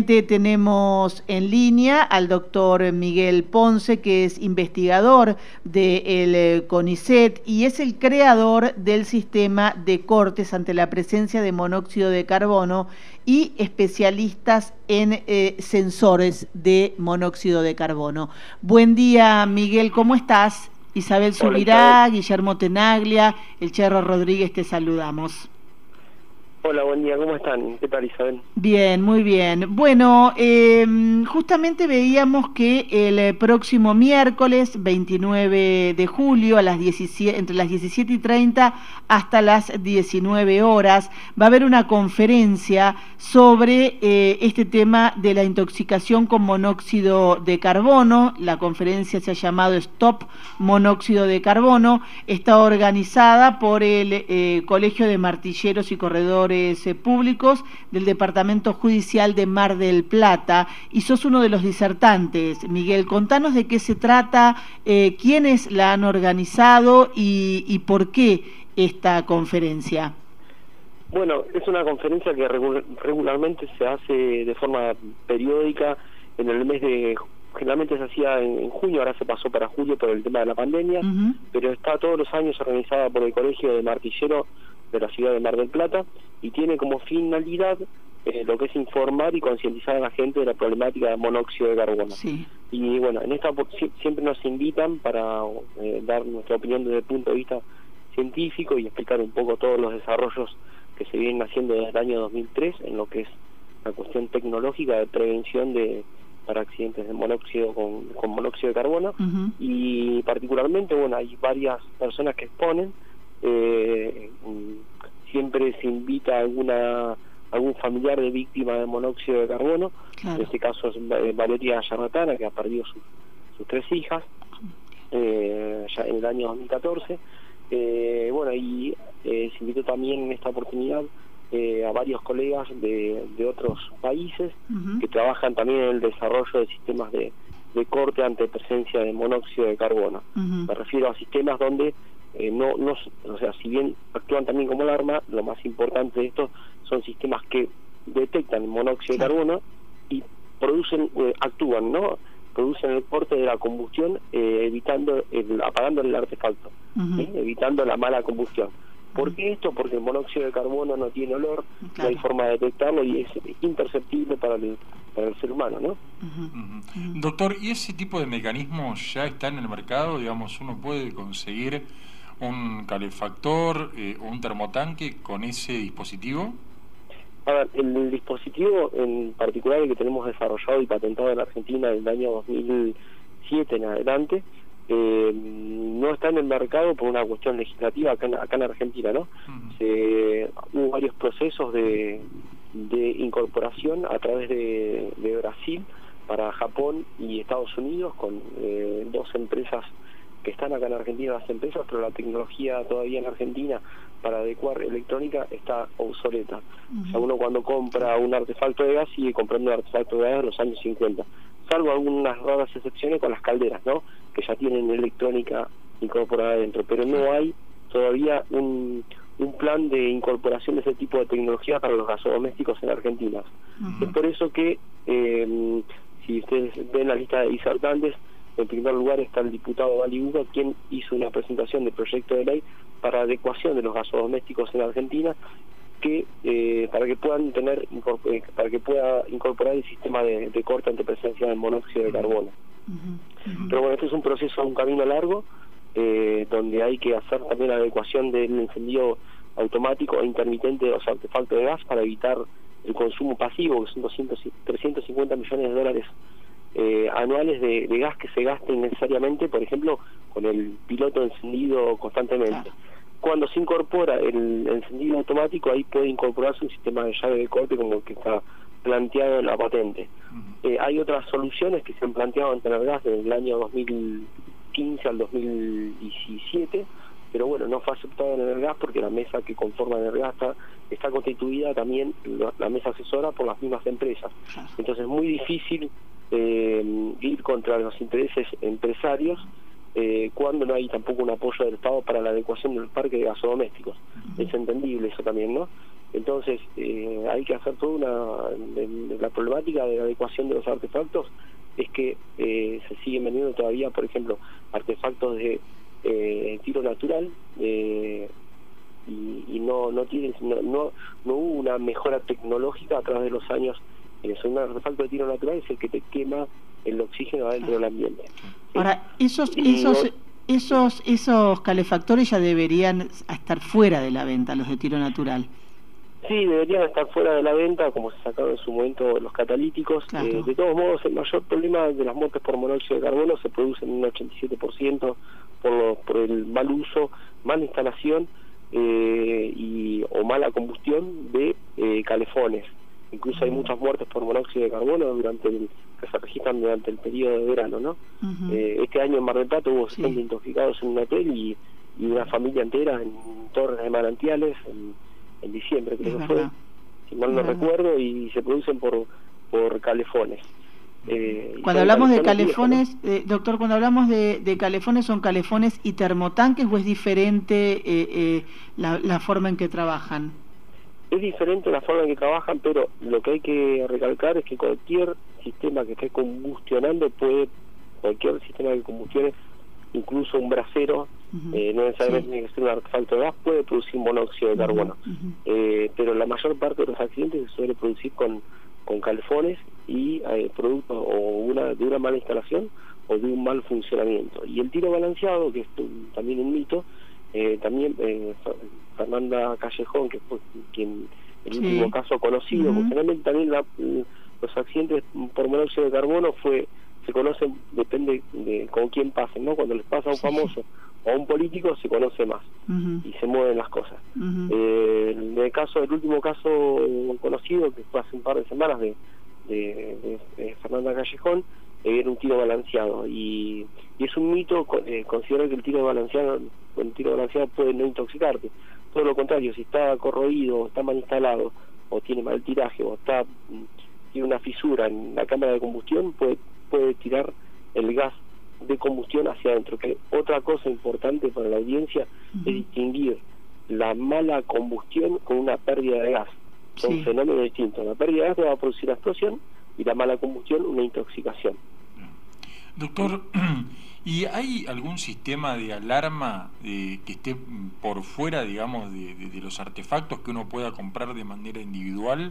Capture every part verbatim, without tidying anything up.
justamente tenemos en línea al doctor Miguel Ponce, que es investigador del CONICET y es el creador del sistema de cortes ante la presencia de monóxido de carbono y especialistas en eh, sensores de monóxido de carbono. Buen día, Miguel, ¿cómo estás? Isabel Subirá, Hola, Guillermo Tenaglia, el Cherro Rodríguez, te saludamos. Hola, buen día, ¿cómo están? ¿Qué tal, Isabel? Bien, muy bien. Bueno, eh, justamente veíamos que el próximo miércoles, veintinueve de julio, a las diecisiete, entre las diecisiete y treinta hasta las diecinueve horas, va a haber una conferencia sobre eh, este tema de la intoxicación con monóxido de carbono. La conferencia se ha llamado Stop Monóxido de Carbono. Está organizada por el eh, Colegio de Martilleros y Corredores Públicos del Departamento Judicial de Mar del Plata, y sos uno de los disertantes. Miguel, contanos de qué se trata, eh, quiénes la han organizado y, y por qué esta conferencia. Bueno, es una conferencia que regu regularmente se hace de forma periódica en el mes de... Generalmente se hacía en, en junio, ahora se pasó para julio por el tema de la pandemia, uh-huh. pero está todos los años organizada por el Colegio de Martilleros de la ciudad de Mar del Plata y tiene como finalidad eh, lo que es informar y concientizar a la gente de la problemática de monóxido de carbono. Sí. Y bueno, en esta siempre nos invitan para eh, dar nuestra opinión desde el punto de vista científico y explicar un poco todos los desarrollos que se vienen haciendo desde el año dos mil tres en lo que es la cuestión tecnológica de prevención de para accidentes de monóxido con, con monóxido de carbono. Uh-huh. Y particularmente, bueno, hay varias personas que exponen. Eh, siempre se invita a alguna algún familiar de víctima de monóxido de carbono. Claro. En este caso es Valeria Yarratana, que ha perdido sus, sus tres hijas eh, ya en el año dos mil catorce. Eh, bueno, y eh, se invitó también en esta oportunidad eh, a varios colegas de, de otros países uh-huh. que trabajan también en el desarrollo de sistemas de, de corte ante presencia de monóxido de carbono. Uh-huh. Me refiero a sistemas donde Eh, no, no, o sea, si bien actúan también como alarma, lo más importante de esto son sistemas que detectan el monóxido de carbono y producen, eh, actúan, ¿no? Producen el corte de la combustión, eh, evitando, el, apagando el artefacto, uh-huh. ¿sí? Evitando la mala combustión. ¿Por qué esto? Porque el monóxido de carbono no tiene olor, claro. No hay forma de detectarlo y es imperceptible para el, para el ser humano, ¿no? Uh-huh. Uh-huh. Doctor, ¿y ese tipo de mecanismos ya está en el mercado? Digamos, ¿uno puede conseguir un calefactor eh, o un termotanque con ese dispositivo? A ver, el dispositivo en particular el que tenemos desarrollado y patentado en Argentina desde el año dos mil siete en adelante, eh, no está en el mercado por una cuestión legislativa acá en, acá en Argentina, ¿no? Uh-huh. Se, hubo varios procesos de, de incorporación a través de, de Brasil para Japón y Estados Unidos con eh, dos empresas que están acá en Argentina, las empresas, pero la tecnología todavía en Argentina para adecuar electrónica está obsoleta. Uh-huh. O sea, uno cuando compra un artefacto de gas sigue comprando un artefacto de gas de los años cincuenta, salvo algunas raras excepciones con las calderas, ¿no? Que ya tienen electrónica incorporada dentro, pero no hay todavía un, un plan de incorporación de ese tipo de tecnología para los gasodomésticos en Argentina. Uh-huh. Es por eso que, eh, si ustedes ven la lista de disertantes, en primer lugar está el diputado Vali Uga, quien hizo una presentación de proyecto de ley para adecuación de los gasodomésticos en Argentina, que eh, para que puedan tener para que pueda incorporar el sistema de, de corte ante presencia de monóxido de carbono. Uh-huh. Uh-huh. Pero bueno, este es un proceso, un camino largo, eh, donde hay que hacer también la adecuación del encendido automático e intermitente de los artefactos de gas para evitar el consumo pasivo, que son doscientos, trescientos cincuenta millones de dólares Eh, anuales de, de gas que se gasten necesariamente, por ejemplo, con el piloto encendido constantemente. Cuando se incorpora el encendido automático, ahí puede incorporarse un sistema de llave de corte como el que está planteado en la patente. Uh-huh. eh, hay otras soluciones que se han planteado en tener gas desde el año dos mil quince al dos mil diecisiete, pero bueno, no fue aceptado en el gas porque la mesa que conforma el gas está, está constituida también, la, la mesa asesora, por las mismas empresas. Entonces es muy difícil Eh, ir contra los intereses empresarios eh, cuando no hay tampoco un apoyo del Estado para la adecuación del parque de gasodomésticos. Uh-huh. Es entendible eso también, ¿no? Entonces eh, hay que hacer toda una... De, de la problemática de la adecuación de los artefactos es que eh, se siguen vendiendo todavía, por ejemplo, artefactos de eh, tiro natural, eh, y, y no no, tiene, no no no hubo una mejora tecnológica a través de los años. Eh, un artefacto de tiro natural es el que te quema el oxígeno adentro del ambiente. ¿Sí? Ahora, esos esos no, esos esos calefactores ya deberían estar fuera de la venta, los de tiro natural. Sí, deberían estar fuera de la venta, como se sacaron en su momento los catalíticos. Claro. Eh, de todos modos, el mayor problema de las muertes por monóxido de carbono se produce en un ochenta y siete por ciento por, lo, por el mal uso, mala instalación eh, y o mala combustión de eh, calefones. Incluso hay muchas muertes por monóxido de carbono durante el, que se registran durante el periodo de verano, ¿no? Uh-huh. eh, este año en Mar del Plata hubo sesenta sí. intoxicados en un hotel y, y una familia entera en Torres de Manantiales en, en diciembre, creo que fue, si mal no recuerdo, y se producen por por calefones. Eh, cuando hablamos de calefones, viejos, ¿no? eh, doctor, cuando hablamos de, de calefones, ¿son calefones y termotanques o es diferente eh, eh, la, la forma en que trabajan? Es diferente la forma en que trabajan, pero lo que hay que recalcar es que cualquier sistema que esté combustionando puede, cualquier sistema de combustione, incluso un brasero, uh-huh. eh, no necesariamente sí. tiene que ser un artefacto de gas, puede producir monóxido de carbono. Uh-huh. eh, pero la mayor parte de los accidentes se suele producir con, con calefones y eh, producto o una, de una mala instalación o de un mal funcionamiento. Y el tiro balanceado, que es un, también un mito, eh, también eh, Fernanda Callejón, que fue quien el sí. último caso conocido, uh-huh. porque generalmente también la, los accidentes por monóxido de carbono fue se conocen, depende de con quién pasen, ¿no? Cuando les pasa a un sí. famoso o a un político se conoce más uh-huh. y se mueven las cosas. Uh-huh. eh, en el caso, el último caso conocido, que fue hace un par de semanas de, de, de, de Fernanda Callejón, eh, era un tiro balanceado y, y es un mito eh, considerar que el tiro balanceado el tiro balanceado puede no intoxicarte. Todo lo contrario, si está corroído, o está mal instalado, o tiene mal tiraje, o está tiene una fisura en la cámara de combustión, puede puede tirar el gas de combustión hacia adentro. Que otra cosa importante para la audiencia uh-huh. es distinguir la mala combustión con una pérdida de gas. Son sí. fenómenos distintos. La pérdida de gas va a producir la explosión y la mala combustión una intoxicación. Doctor, ¿y hay algún sistema de alarma eh, que esté por fuera, digamos, de, de, de los artefactos que uno pueda comprar de manera individual?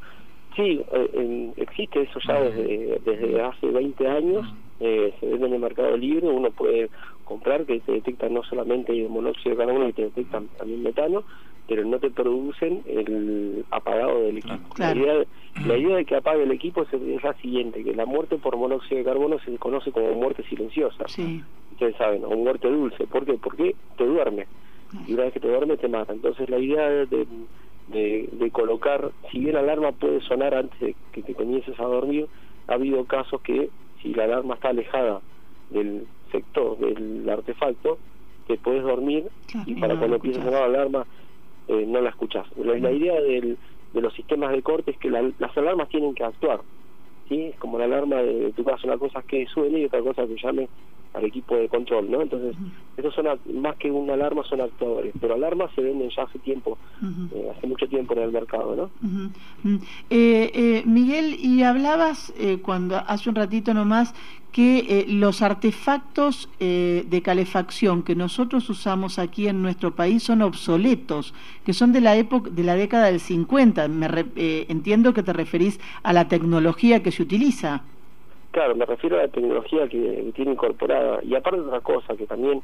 Sí, eh, existe eso ya desde, desde hace veinte años, eh, se vende en el mercado libre, uno puede comprar que te detectan no solamente el monóxido de carbono, que te detectan también metano, pero no te producen el apagado del equipo. Claro. La, idea, la idea de que apague el equipo es, es la siguiente, que la muerte por monóxido de carbono se conoce como muerte silenciosa. Sí. Ustedes saben, o muerte dulce. ¿Por qué? Porque te duerme, y una vez que te duerme te mata. Entonces la idea de... de De, de colocar, si bien la alarma puede sonar antes de que te comiences a dormir, ha habido casos que si la alarma está alejada del sector del artefacto, te puedes dormir claro, y para no cuando empiece a sonar la alarma eh, no la escuchás. La, la idea del, de los sistemas de corte es que la, las alarmas tienen que actuar, ¿sí? Es como la alarma de, de tu casa, una cosa es que suene y otra cosa que llame al equipo de control, ¿no? Entonces, uh-huh. estos son, más que una alarma, son actuadores, pero alarmas se venden ya hace tiempo, uh-huh. eh, hace mucho tiempo en el mercado, ¿no? Uh-huh. Uh-huh. Eh, eh, Miguel, y hablabas eh, cuando hace un ratito nomás que eh, los artefactos eh, de calefacción que nosotros usamos aquí en nuestro país son obsoletos, que son de la época, de la década del cincuenta. Me re, eh, entiendo que te referís a la tecnología que se utiliza. Claro, me refiero a la tecnología que, que tiene incorporada, y aparte de otra cosa que también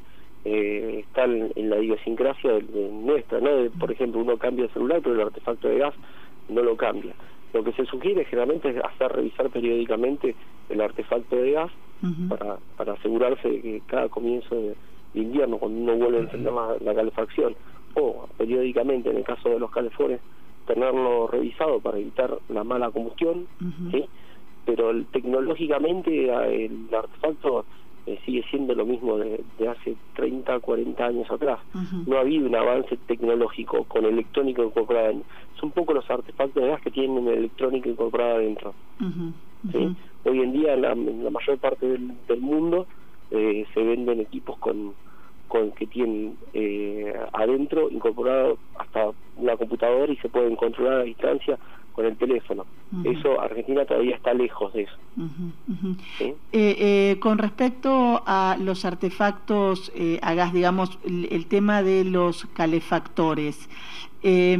eh, está en, en la idiosincrasia de, de nuestra, ¿no? De, por ejemplo, uno cambia el celular, pero el artefacto de gas no lo cambia. Lo que se sugiere generalmente es hacer revisar periódicamente el artefacto de gas uh-huh. para, para asegurarse de que cada comienzo de, de invierno, cuando uno vuelve a encender la, la calefacción, o periódicamente, en el caso de los calefones, tenerlo revisado para evitar la mala combustión, uh-huh. ¿sí? Pero el, tecnológicamente el artefacto eh, sigue siendo lo mismo de, de hace treinta, cuarenta años atrás. Uh-huh. No ha habido un avance tecnológico con electrónica incorporada. Son poco los artefactos de gas que tienen electrónica incorporada adentro. Uh-huh. Uh-huh. ¿Sí? Hoy en día en la, en la mayor parte del, del mundo eh, se venden equipos con con que tienen eh, adentro incorporado hasta una computadora y se pueden controlar a distancia con el teléfono. Uh-huh. Eso, Argentina todavía está lejos de eso. Uh-huh, uh-huh. ¿Sí? Eh, eh, con respecto a los artefactos eh, a gas, digamos, el, el tema de los calefactores, eh,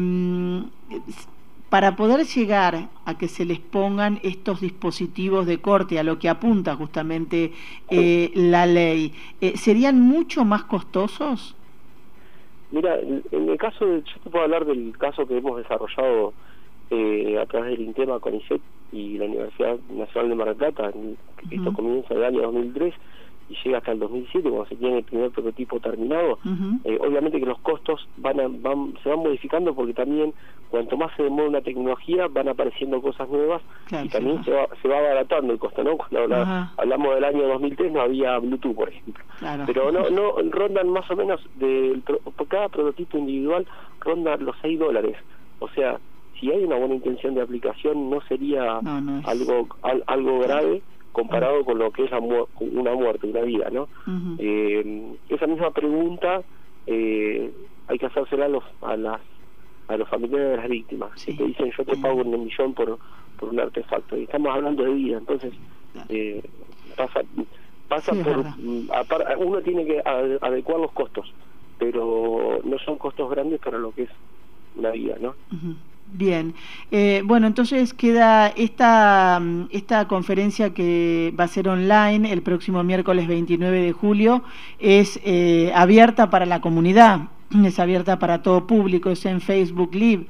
para poder llegar a que se les pongan estos dispositivos de corte, a lo que apunta justamente eh, la ley, eh, ¿serían mucho más costosos? Mira, en el caso de, yo te puedo hablar del caso que hemos desarrollado eh, a través del INTEMA con I C E T y la Universidad Nacional de Mar del Plata. Uh-huh. Esto comienza en el año dos mil tres y llega hasta el dos mil siete cuando se tiene el primer prototipo terminado. Uh-huh. Eh, obviamente que los costos van, a, van se van modificando porque también cuanto más se demora una tecnología van apareciendo cosas nuevas, claro, y también sí, se, va, se va abaratando el costo, ¿no? Cuando habla, uh-huh. hablamos del año dos mil tres no había Bluetooth, por ejemplo. Claro. Pero no no rondan más o menos, de, por cada prototipo individual ronda los seis dólares. O sea, si hay una buena intención de aplicación no sería no, no es... algo al, algo grave comparado uh-huh. con lo que es la mu una muerte, una vida, ¿no? Uh-huh. eh, esa misma pregunta eh, hay que hacérsela a los a las a los familiares de las víctimas, sí. que te dicen yo te pago un millón por por un artefacto, y estamos hablando de vida. Entonces eh, pasa pasa sí, por a, uno tiene que adecuar los costos, pero no son costos grandes para lo que es una vida, ¿no? Uh-huh. Bien, eh, bueno, entonces queda esta, esta conferencia que va a ser online el próximo miércoles veintinueve de julio, es eh, abierta para la comunidad, es abierta para todo público, es en Facebook Live.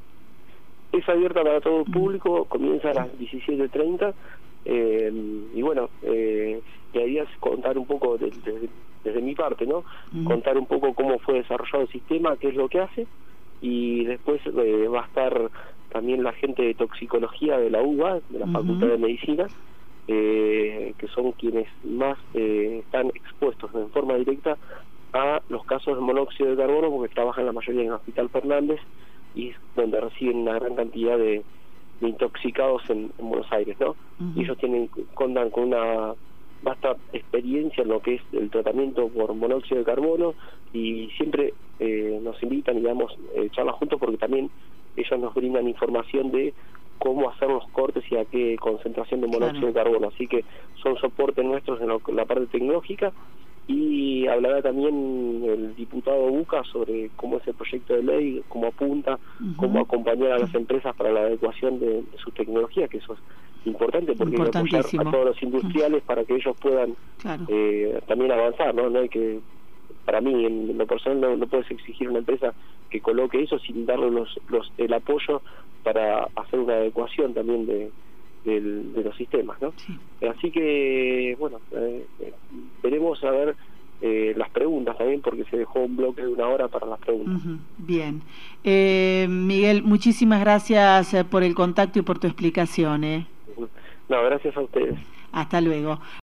Es abierta para todo público, comienza a las diecisiete treinta, eh, y bueno, eh, la idea es contar un poco de, de, desde mi parte, ¿no? Uh-huh. Contar un poco cómo fue desarrollado el sistema, qué es lo que hace, y después eh, va a estar también la gente de toxicología de la U B A, de la uh-huh. Facultad de Medicina, eh, que son quienes más eh, están expuestos en forma directa a los casos de monóxido de carbono, porque trabajan la mayoría en el Hospital Fernández y es donde reciben una gran cantidad de, de intoxicados en, en Buenos Aires, ¿no? Uh-huh. Y ellos tienen contan con una vasta experiencia en lo que es el tratamiento por monóxido de carbono, y siempre eh, nos invitan y damos eh, charlas juntos porque también ellos nos brindan información de cómo hacer los cortes y a qué concentración de monóxido claro. de carbono, así que son soportes nuestros en, lo, en la parte tecnológica. Y hablará también el diputado Buca sobre cómo es el proyecto de ley, cómo apunta, uh-huh. cómo acompañar a las empresas para la adecuación de, de su tecnología, que eso es importante porque hay que apoyar a todos los industriales uh-huh. para que ellos puedan claro. eh, también avanzar, ¿no? No hay que, para mí, en lo personal, no, no puedes exigir a una empresa que coloque eso sin darle los, los, el apoyo para hacer una adecuación también de Del, de los sistemas, ¿no? Sí. Así que, bueno, eh, eh, veremos a ver eh, las preguntas también, porque se dejó un bloque de una hora para las preguntas. Uh-huh. Bien. Eh, Miguel, muchísimas gracias por el contacto y por tu explicación. ¿eh? No, gracias a ustedes. Hasta luego.